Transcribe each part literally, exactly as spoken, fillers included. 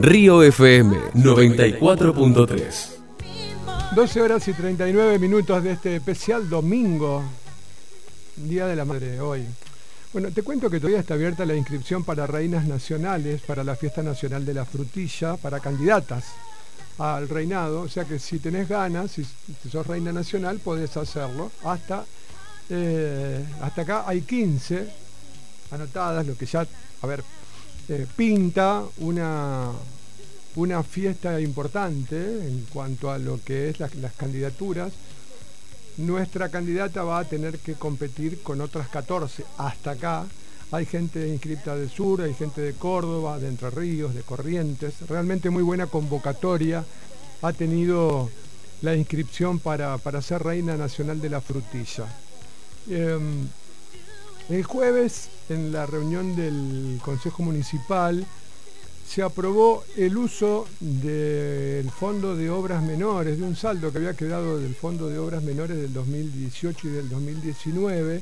Río F M noventa y cuatro punto tres. doce horas y treinta y nueve minutos de este especial domingo, Día de la Madre, hoy. Bueno, te cuento que todavía está abierta la inscripción para reinas nacionales, para la Fiesta Nacional de la Frutilla, para candidatas al reinado. O sea que si tenés ganas, si, si sos reina nacional, podés hacerlo. Hasta, eh, hasta acá hay quince anotadas, lo que ya, a ver, eh, pinta una... una fiesta importante en cuanto a lo que es la, las candidaturas. Nuestra candidata va a tener que competir con otras catorce. Hasta acá hay gente inscripta del sur, hay gente de Córdoba, de Entre Ríos, de Corrientes. Realmente muy buena convocatoria ha tenido la inscripción para, para ser reina nacional de la frutilla. Eh, el jueves, en la reunión del Consejo Municipal, se aprobó el uso del Fondo de Obras Menores, de un saldo que había quedado del Fondo de Obras Menores del dos mil dieciocho y del dos mil diecinueve,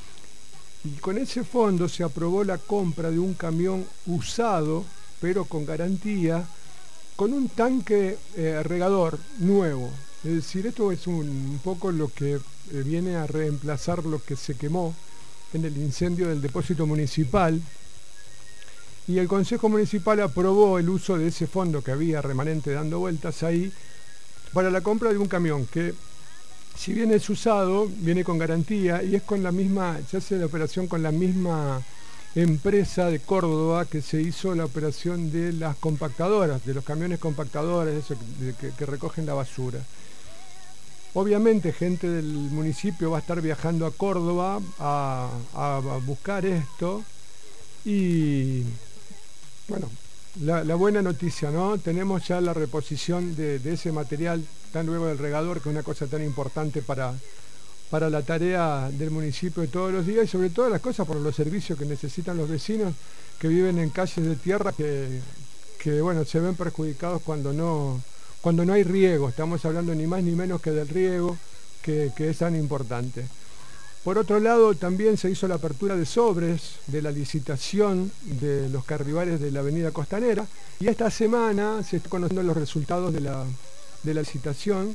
y con ese fondo se aprobó la compra de un camión usado, pero con garantía, con un tanque eh, regador nuevo. Es decir, esto es un, un poco lo que eh, viene a reemplazar lo que se quemó en el incendio del depósito municipal. Y el Consejo Municipal aprobó el uso de ese fondo que había remanente dando vueltas ahí para la compra de un camión que, si bien es usado, viene con garantía y es con la misma, se hace la operación con la misma empresa de Córdoba que se hizo la operación de las compactadoras, de los camiones compactadores, eso que, que, que recogen la basura. Obviamente gente del municipio va a estar viajando a Córdoba a, a, a buscar esto y... Bueno, la, la buena noticia, ¿no? Tenemos ya la reposición de, de ese material tan luego del regador, que es una cosa tan importante para, para la tarea del municipio de todos los días y sobre todo las cosas por los servicios que necesitan los vecinos que viven en calles de tierra que, que bueno, se ven perjudicados cuando no, cuando no hay riego. Estamos hablando ni más ni menos que del riego, que, que es tan importante. Por otro lado, también se hizo la apertura de sobres de la licitación de los carribares de la avenida Costanera y esta semana se están conociendo los resultados de la, de la licitación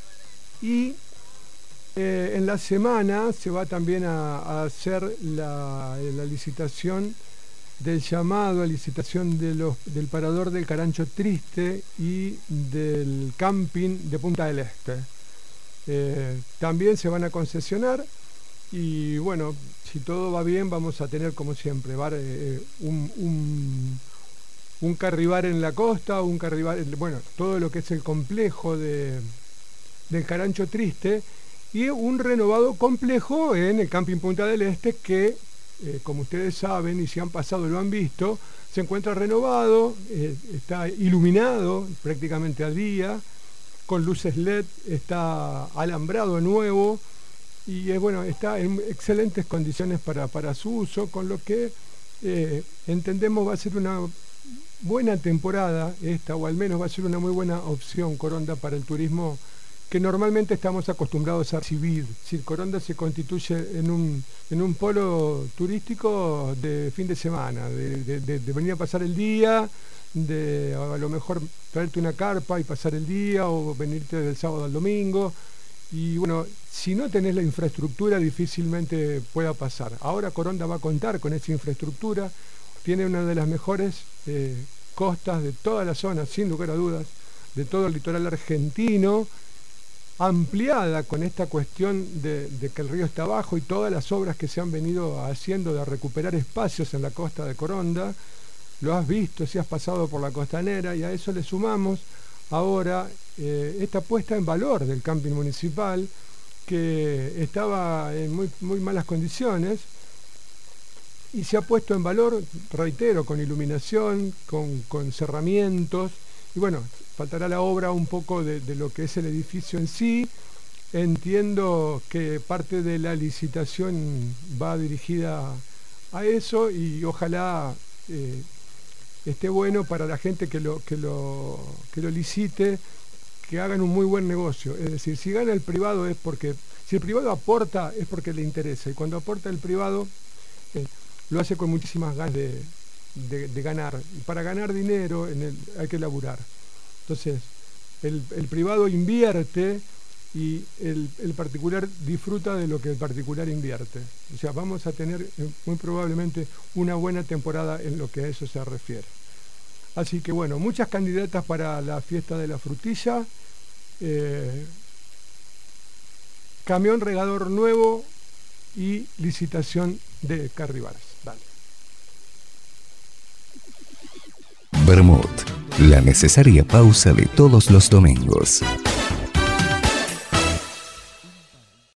y eh, en la semana se va también a, a hacer la, la licitación del llamado a licitación de los, del parador del Carancho Triste y del camping de Punta del Este. Eh, también se van a concesionar. Y bueno, si todo va bien, vamos a tener, como siempre, bar, eh, un, un, un carribar en la costa, un carribar, bueno, todo lo que es el complejo de, del Carancho Triste y un renovado complejo en el Camping Punta del Este que, eh, como ustedes saben y si han pasado lo han visto, se encuentra renovado, eh, está iluminado prácticamente a día, con luces L E D, está alambrado nuevo, y eh, bueno, está en excelentes condiciones para, para su uso, con lo que eh, entendemos va a ser una buena temporada esta, o al menos va a ser una muy buena opción Coronda para el turismo que normalmente estamos acostumbrados a recibir. Si Coronda se constituye en un, en un polo turístico de fin de semana, de, de, de, de venir a pasar el día, de a lo mejor traerte una carpa y pasar el día, o venirte del sábado al domingo. Y bueno, si no tenés la infraestructura difícilmente pueda pasar. Ahora Coronda va a contar con esa infraestructura, tiene una de las mejores eh, costas de toda la zona, sin lugar a dudas, de todo el litoral argentino, ampliada con esta cuestión de, de que el río está abajo y todas las obras que se han venido haciendo de recuperar espacios en la costa de Coronda. Lo has visto si has pasado por la costanera, y a eso le sumamos ahora eh, esta puesta en valor del camping municipal, que estaba en muy, muy malas condiciones y se ha puesto en valor, reitero, con iluminación, con, con cerramientos, y bueno, faltará la obra un poco de, de lo que es el edificio en sí. Entiendo que parte de la licitación va dirigida a eso y ojalá eh, esté bueno para la gente que lo, que lo, que lo licite, que hagan un muy buen negocio. Es decir, si gana el privado es porque, si el privado aporta es porque le interesa, y cuando aporta el privado eh, lo hace con muchísimas ganas de, de, de ganar. Y para ganar dinero en el, hay que laburar. Entonces, el, el privado invierte y el, el particular disfruta de lo que el particular invierte. O sea, vamos a tener eh, muy probablemente una buena temporada en lo que a eso se refiere. Así que bueno, muchas candidatas para la fiesta de la frutilla. Eh, camión regador nuevo y licitación de Carribaras. Dale. Vermut, la necesaria pausa de todos los domingos.